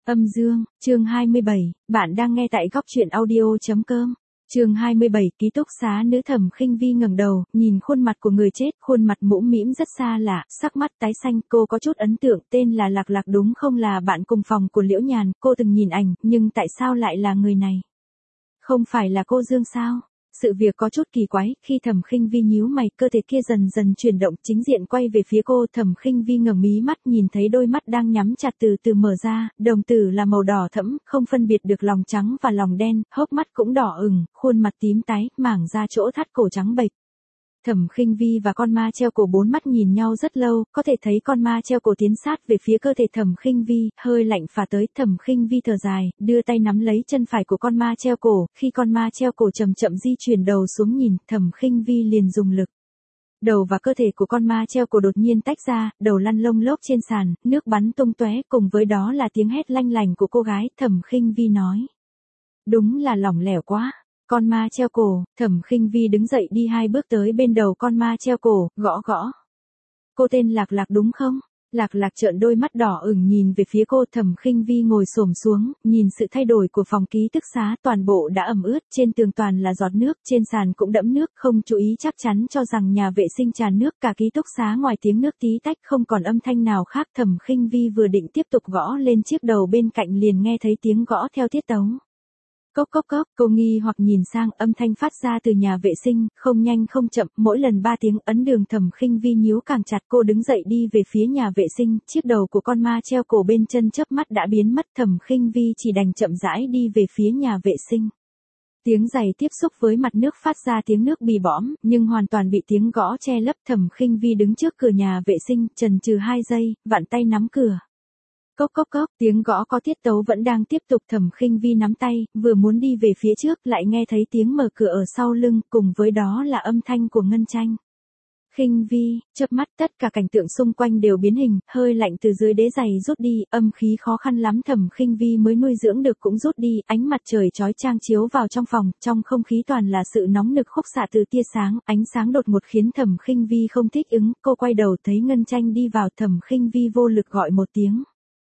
Âm dương, chương 27, bạn đang nghe tại góc truyện audio.com. Chương 27, ký túc xá nữ Thẩm Khinh Vi ngẩng đầu, nhìn khuôn mặt của người chết, khuôn mặt mũm mĩm rất xa lạ, sắc mắt tái xanh, cô có chút ấn tượng, tên là Lạc Lạc đúng không, là bạn cùng phòng của Liễu Nhàn, cô từng nhìn ảnh, nhưng tại sao lại là người này? Không phải là cô Dương sao? Sự việc có chút kỳ quái, khi Thẩm Khinh Vi nhíu mày, cơ thể kia dần dần chuyển động, chính diện quay về phía cô, Thẩm Khinh Vi ngẩng mí mắt, nhìn thấy đôi mắt đang nhắm chặt từ từ mở ra, đồng tử là màu đỏ thẫm, không phân biệt được lòng trắng và lòng đen, hốc mắt cũng đỏ ửng, khuôn mặt tím tái, mảng da chỗ thắt cổ trắng bệch. Thẩm Khinh Vi và con ma treo cổ bốn mắt nhìn nhau rất lâu, có thể thấy con ma treo cổ tiến sát về phía cơ thể Thẩm Khinh Vi, hơi lạnh phả tới, Thẩm Khinh Vi thở dài, đưa tay nắm lấy chân phải của con ma treo cổ, khi con ma treo cổ chậm chậm di chuyển đầu xuống nhìn, Thẩm Khinh Vi liền dùng lực. Đầu và cơ thể của con ma treo cổ đột nhiên tách ra, đầu lăn lông lốc trên sàn, nước bắn tung tóe, cùng với đó là tiếng hét lanh lành của cô gái, Thẩm Khinh Vi nói: "Đúng là lỏng lẻo quá." Con ma treo cổ, Thẩm Khinh Vi đứng dậy đi 2 bước tới bên đầu con ma treo cổ, gõ gõ. "Cô tên Lạc Lạc đúng không?" Lạc Lạc trợn đôi mắt đỏ ửng nhìn về phía cô, Thẩm Khinh Vi ngồi xổm xuống, nhìn sự thay đổi của phòng ký túc xá, toàn bộ đã ẩm ướt, trên tường toàn là giọt nước, trên sàn cũng đẫm nước, không chú ý chắc chắn cho rằng nhà vệ sinh tràn nước, cả ký túc xá ngoài tiếng nước tí tách không còn âm thanh nào khác. Thẩm Khinh Vi vừa định tiếp tục gõ lên chiếc đầu bên cạnh liền nghe thấy tiếng gõ theo tiết tấu. Cốc cốc cốc, cô nghi hoặc nhìn sang, âm thanh phát ra từ nhà vệ sinh, không nhanh không chậm, mỗi lần 3 tiếng, ấn đường. Thẩm Khinh Vi nhíu càng chặt, cô đứng dậy đi về phía nhà vệ sinh, chiếc đầu của con ma treo cổ bên chân chớp mắt đã biến mất, Thẩm Khinh Vi chỉ đành chậm rãi đi về phía nhà vệ sinh. Tiếng giày tiếp xúc với mặt nước phát ra tiếng nước bì bõm, nhưng hoàn toàn bị tiếng gõ che lấp. Thẩm Khinh Vi đứng trước cửa nhà vệ sinh, chần chừ 2 giây, vặn tay nắm cửa. Cốc cốc cốc, tiếng gõ có tiết tấu vẫn đang tiếp tục, Thẩm Khinh Vi nắm tay, vừa muốn đi về phía trước, lại nghe thấy tiếng mở cửa ở sau lưng, cùng với đó là âm thanh của Ngân Tranh. "Khinh Vi", chớp mắt tất cả cảnh tượng xung quanh đều biến hình, hơi lạnh từ dưới đế giày rút đi, âm khí khó khăn lắm Thẩm Khinh Vi mới nuôi dưỡng được cũng rút đi, ánh mặt trời chói chang chiếu vào trong phòng, trong không khí toàn là sự nóng nực khúc xạ từ tia sáng, ánh sáng đột ngột khiến Thẩm Khinh Vi không thích ứng, cô quay đầu thấy Ngân Tranh đi vào, Thẩm Khinh Vi vô lực gọi một tiếng.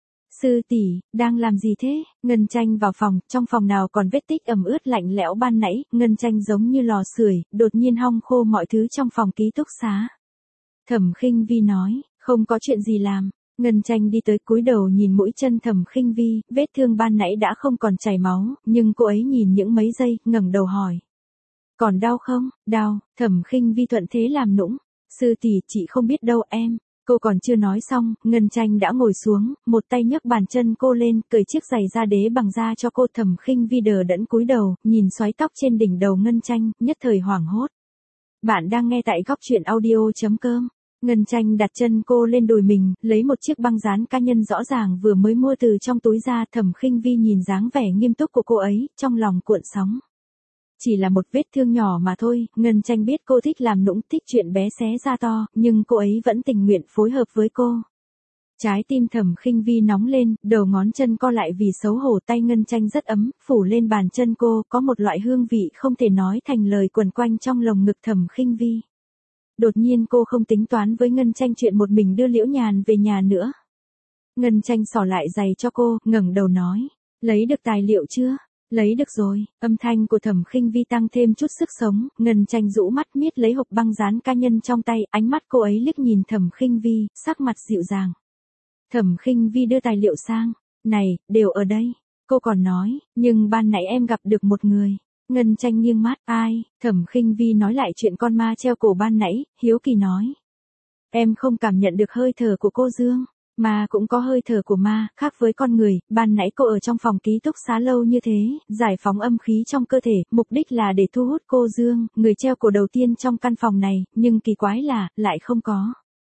"Sư tỷ, đang làm gì thế?" Ngân Tranh vào phòng, trong phòng nào còn vết tích ẩm ướt lạnh lẽo ban nãy, Ngân Tranh giống như lò sưởi, đột nhiên hong khô mọi thứ trong phòng ký túc xá. Thẩm Khinh Vi nói: "Không có chuyện gì làm." Ngân Tranh đi tới cúi đầu nhìn mũi chân Thẩm Khinh Vi, vết thương ban nãy đã không còn chảy máu, nhưng cô ấy nhìn những mấy giây, ngẩng đầu hỏi: "Còn đau không?" "Đau." Thẩm Khinh Vi thuận thế làm nũng: "Sư tỷ, chị không biết đâu em." Cô còn chưa nói xong, Ngân Tranh đã ngồi xuống, một tay nhấc bàn chân cô lên, cởi chiếc giày da đế bằng da cho cô. Thẩm Khinh Vi đờ đẫn cúi đầu, nhìn xoáy tóc trên đỉnh đầu Ngân Tranh, nhất thời hoảng hốt. Bạn đang nghe tại góc truyện audio.com. Ngân Tranh đặt chân cô lên đùi mình, lấy một chiếc băng dán cá nhân rõ ràng vừa mới mua từ trong túi ra. Thẩm Khinh Vi nhìn dáng vẻ nghiêm túc của cô ấy, trong lòng cuộn sóng. Chỉ là một vết thương nhỏ mà thôi, Ngân Tranh biết cô thích làm nũng, thích chuyện bé xé ra to, nhưng cô ấy vẫn tình nguyện phối hợp với cô. Trái tim Thẩm Khinh Vi nóng lên, đầu ngón chân co lại vì xấu hổ, tay Ngân Tranh rất ấm, phủ lên bàn chân cô, có một loại hương vị không thể nói thành lời quẩn quanh trong lồng ngực Thẩm Khinh Vi. Đột nhiên cô không tính toán với Ngân Tranh chuyện một mình đưa Liễu Nhàn về nhà nữa. Ngân Tranh xỏ lại giày cho cô, ngẩng đầu nói: "Lấy được tài liệu chưa?" "Lấy được rồi." Âm thanh của Thẩm Khinh Vi tăng thêm chút sức sống, Ngân Tranh rũ mắt miết lấy hộp băng dán cá nhân trong tay, ánh mắt cô ấy liếc nhìn Thẩm Khinh Vi, sắc mặt dịu dàng. Thẩm Khinh Vi đưa tài liệu sang. "Này, đều ở đây." Cô còn nói: "Nhưng ban nãy em gặp được một người." Ngân Tranh nghiêng mắt: "Ai?" Thẩm Khinh Vi nói lại chuyện con ma treo cổ ban nãy, hiếu kỳ nói: "Em không cảm nhận được hơi thở của cô Dương?" "Ma cũng có hơi thở của ma, khác với con người, ban nãy cô ở trong phòng ký túc xá lâu như thế, giải phóng âm khí trong cơ thể, mục đích là để thu hút cô Dương, người treo cổ đầu tiên trong căn phòng này, nhưng kỳ quái là, lại không có.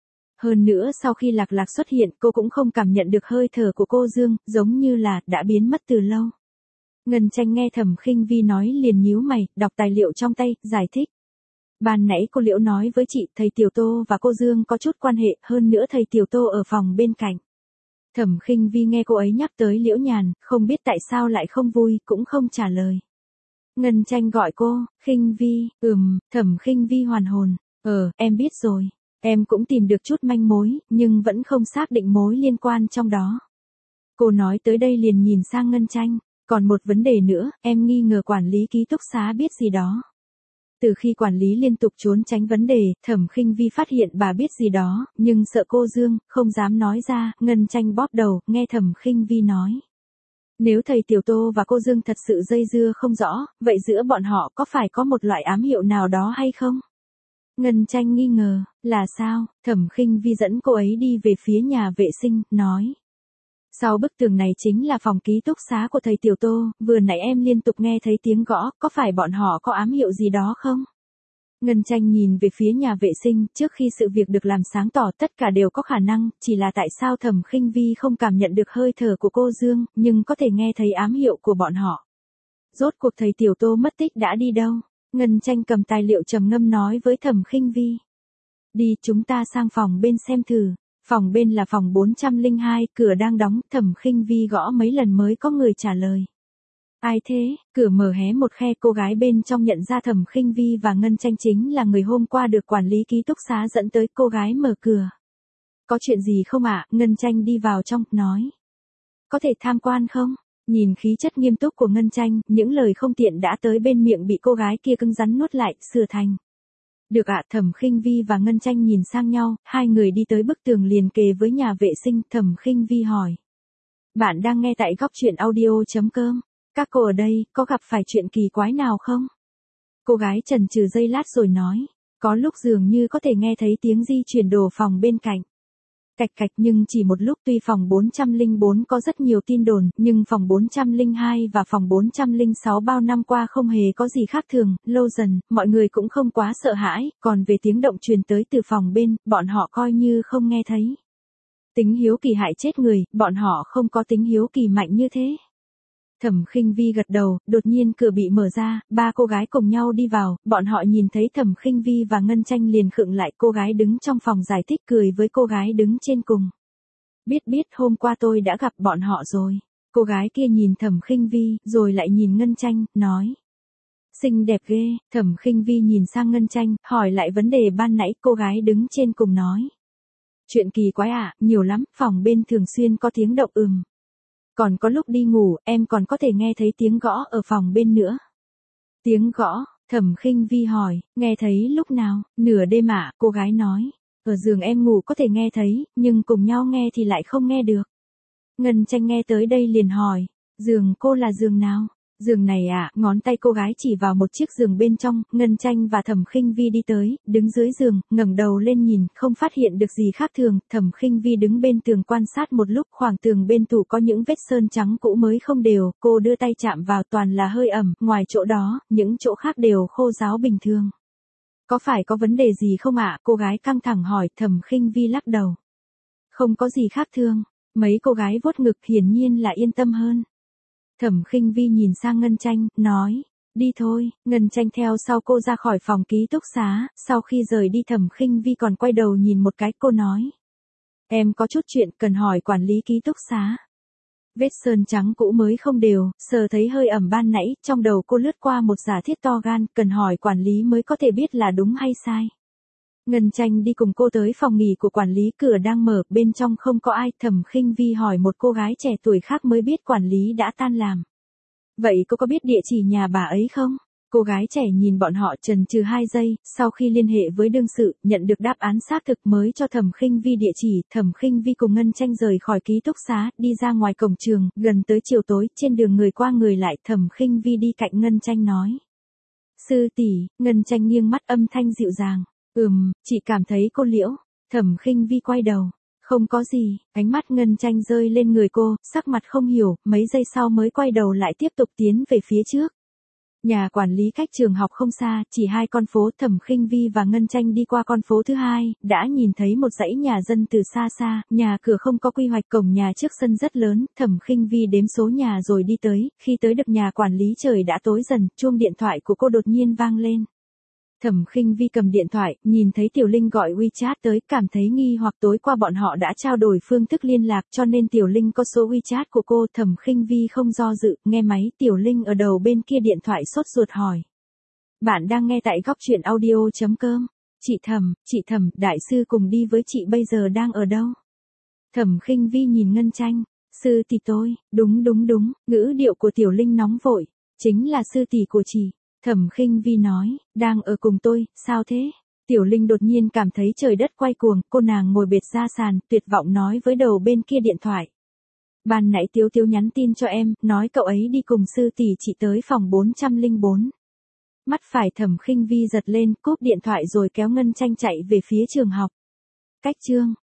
Hơn nữa sau khi Lạc Lạc xuất hiện, cô cũng không cảm nhận được hơi thở của cô Dương, giống như là, đã biến mất từ lâu." Ngân Tranh nghe Thẩm Khinh Vi nói liền nhíu mày, đọc tài liệu trong tay, giải thích: "Ban nãy cô Liễu nói với chị, thầy Tiểu Tô và cô Dương có chút quan hệ, hơn nữa thầy Tiểu Tô ở phòng bên cạnh." Thẩm Khinh Vi nghe cô ấy nhắc tới Liễu Nhàn, không biết tại sao lại không vui, cũng không trả lời. Ngân Tranh gọi cô: "Khinh Vi." Thẩm Khinh Vi hoàn hồn: Em biết rồi. Em cũng tìm được chút manh mối, nhưng vẫn không xác định mối liên quan trong đó." Cô nói tới đây liền nhìn sang Ngân Tranh. Còn một vấn đề nữa, em nghi ngờ quản lý ký túc xá biết gì đó. Từ khi quản lý liên tục trốn tránh vấn đề, Thẩm Khinh Vi phát hiện bà biết gì đó, nhưng sợ cô Dương, không dám nói ra. Ngân Tranh bóp đầu, nghe Thẩm Khinh Vi nói. Nếu thầy Tiểu Tô và cô Dương thật sự dây dưa không rõ, vậy giữa bọn họ có phải có một loại ám hiệu nào đó hay không? Ngân Tranh nghi ngờ, là sao? Thẩm Khinh Vi dẫn cô ấy đi về phía nhà vệ sinh, nói. Sau bức tường này chính là phòng ký túc xá của thầy Tiểu Tô, vừa nãy em liên tục nghe thấy tiếng gõ, có phải bọn họ có ám hiệu gì đó không? Ngân Tranh nhìn về phía nhà vệ sinh, trước khi sự việc được làm sáng tỏ tất cả đều có khả năng, chỉ là tại sao Thẩm Khinh Vi không cảm nhận được hơi thở của cô Dương, nhưng có thể nghe thấy ám hiệu của bọn họ. Rốt cuộc thầy Tiểu Tô mất tích đã đi đâu? Ngân Tranh cầm tài liệu trầm ngâm nói với Thẩm Khinh Vi. Đi, chúng ta sang phòng bên xem thử. Phòng bên là phòng 402, cửa đang đóng, Thẩm Khinh Vi gõ mấy lần mới có người trả lời. Ai thế? Cửa mở hé một khe, cô gái bên trong nhận ra Thẩm Khinh Vi và Ngân Tranh chính là người hôm qua được quản lý ký túc xá dẫn tới. Cô gái mở cửa. Có chuyện gì không ạ? Ngân Tranh đi vào trong, nói. Có thể tham quan không? Nhìn khí chất nghiêm túc của Ngân Tranh, những lời không tiện đã tới bên miệng bị cô gái kia cứng rắn nuốt lại, sửa thành. Được ạ. Thẩm Khinh Vi và Ngân Tranh nhìn sang nhau, hai người đi tới bức tường liền kề với nhà vệ sinh. Thẩm Khinh Vi hỏi. Bạn đang nghe tại góc truyện audio.com. Các cô ở đây, có gặp phải chuyện kỳ quái nào không? Cô gái chần chừ giây lát rồi nói. Có lúc dường như có thể nghe thấy tiếng di chuyển đồ phòng bên cạnh. Cạch cạch, nhưng chỉ một lúc. Tuy phòng 404 có rất nhiều tin đồn, nhưng phòng 402 và phòng 406 bao năm qua không hề có gì khác thường. Lâu dần, mọi người cũng không quá sợ hãi, còn về tiếng động truyền tới từ phòng bên, bọn họ coi như không nghe thấy. Tính hiếu kỳ hại chết người, bọn họ không có tính hiếu kỳ mạnh như thế. Thẩm Khinh Vi gật đầu, đột nhiên cửa bị mở ra, ba cô gái cùng nhau đi vào, bọn họ nhìn thấy Thẩm Khinh Vi và Ngân Tranh liền khựng lại. Cô gái đứng trong phòng giải thích cười với cô gái đứng trên cùng. Biết, hôm qua tôi đã gặp bọn họ rồi. Cô gái kia nhìn Thẩm Khinh Vi, rồi lại nhìn Ngân Tranh, nói. Xinh đẹp ghê. Thẩm Khinh Vi nhìn sang Ngân Tranh, hỏi lại vấn đề ban nãy. Cô gái đứng trên cùng nói. Chuyện kỳ quái ạ, nhiều lắm, phòng bên thường xuyên có tiếng động Còn có lúc đi ngủ, em còn có thể nghe thấy tiếng gõ ở phòng bên nữa. Tiếng gõ? Thẩm Khinh Vi hỏi, nghe thấy lúc nào? Nửa đêm ạ, cô gái nói. Ở giường em ngủ có thể nghe thấy, nhưng cùng nhau nghe thì lại không nghe được. Ngân Tranh nghe tới đây liền hỏi, giường cô là giường nào? Giường này ạ, ngón tay cô gái chỉ vào một chiếc giường bên trong. Ngân Tranh và Thẩm Khinh Vi đi tới, đứng dưới giường, ngẩng đầu lên nhìn, không phát hiện được gì khác thường. Thẩm Khinh Vi đứng bên tường quan sát một lúc, khoảng tường bên tủ có những vết sơn trắng cũ mới không đều, cô đưa tay chạm vào toàn là hơi ẩm, ngoài chỗ đó, những chỗ khác đều khô ráo bình thường. Có phải có vấn đề gì không ạ? Cô gái căng thẳng hỏi. Thẩm Khinh Vi lắc đầu. Không có gì khác thường. Mấy cô gái vuốt ngực hiển nhiên là yên tâm hơn. Thẩm Khinh Vi nhìn sang Ngân Tranh, nói, đi thôi. Ngân Tranh theo sau cô ra khỏi phòng ký túc xá, sau khi rời đi Thẩm Khinh Vi còn quay đầu nhìn một cái, cô nói. Em có chút chuyện cần hỏi quản lý ký túc xá. Vết sơn trắng cũ mới không đều, sờ thấy hơi ẩm ban nãy, trong đầu cô lướt qua một giả thiết to gan, cần hỏi quản lý mới có thể biết là đúng hay sai. Ngân Tranh đi cùng cô tới phòng nghỉ của quản lý, cửa đang mở, bên trong không có ai. Thẩm Khinh Vi hỏi một cô gái trẻ tuổi khác mới biết quản lý đã tan làm. Vậy cô có biết địa chỉ nhà bà ấy không? Cô gái trẻ nhìn bọn họ chần chừ 2 giây, sau khi liên hệ với đương sự, nhận được đáp án xác thực mới cho Thẩm Khinh Vi địa chỉ. Thẩm Khinh Vi cùng Ngân Tranh rời khỏi ký túc xá, đi ra ngoài cổng trường, gần tới chiều tối, trên đường người qua người lại, Thẩm Khinh Vi đi cạnh Ngân Tranh nói. Sư tỷ. Ngân Tranh nghiêng mắt, âm thanh dịu dàng. Chị cảm thấy cô liễu. Thẩm Khinh Vi quay đầu. Không có gì. Ánh mắt Ngân Tranh rơi lên người cô, sắc mặt không hiểu, mấy giây sau mới quay đầu lại tiếp tục tiến về phía trước. Nhà quản lý cách trường học không xa, chỉ 2 con phố. Thẩm Khinh Vi và Ngân Tranh đi qua con phố thứ 2, đã nhìn thấy một dãy nhà dân từ xa xa, nhà cửa không có quy hoạch, cổng nhà trước sân rất lớn. Thẩm Khinh Vi đếm số nhà rồi đi tới, khi tới được nhà quản lý trời đã tối dần, chuông điện thoại của cô đột nhiên vang lên. Thẩm Khinh Vi cầm điện thoại, nhìn thấy Tiểu Linh gọi WeChat tới, cảm thấy nghi hoặc. Tối qua bọn họ đã trao đổi phương thức liên lạc, cho nên Tiểu Linh có số WeChat của cô. Thẩm Khinh Vi không do dự, nghe máy. Tiểu Linh ở đầu bên kia điện thoại sốt ruột hỏi. Bạn đang nghe tại góc truyện audio.com. Chị Thẩm, đại sư cùng đi với chị bây giờ đang ở đâu? Thẩm Khinh Vi nhìn Ngân Tranh. Sư tỷ tôi, đúng, ngữ điệu của Tiểu Linh nóng vội, chính là sư tỷ của chị. Thẩm Khinh Vi nói, đang ở cùng tôi, sao thế? Tiểu Linh đột nhiên cảm thấy trời đất quay cuồng, cô nàng ngồi bệt ra sàn, tuyệt vọng nói với đầu bên kia điện thoại. Ban nãy Tiếu Tiếu nhắn tin cho em, nói cậu ấy đi cùng sư tỷ chị tới phòng 404. Mắt phải Thẩm Khinh Vi giật lên, cúp điện thoại rồi kéo Ngân Tranh chạy về phía trường học. Cách chương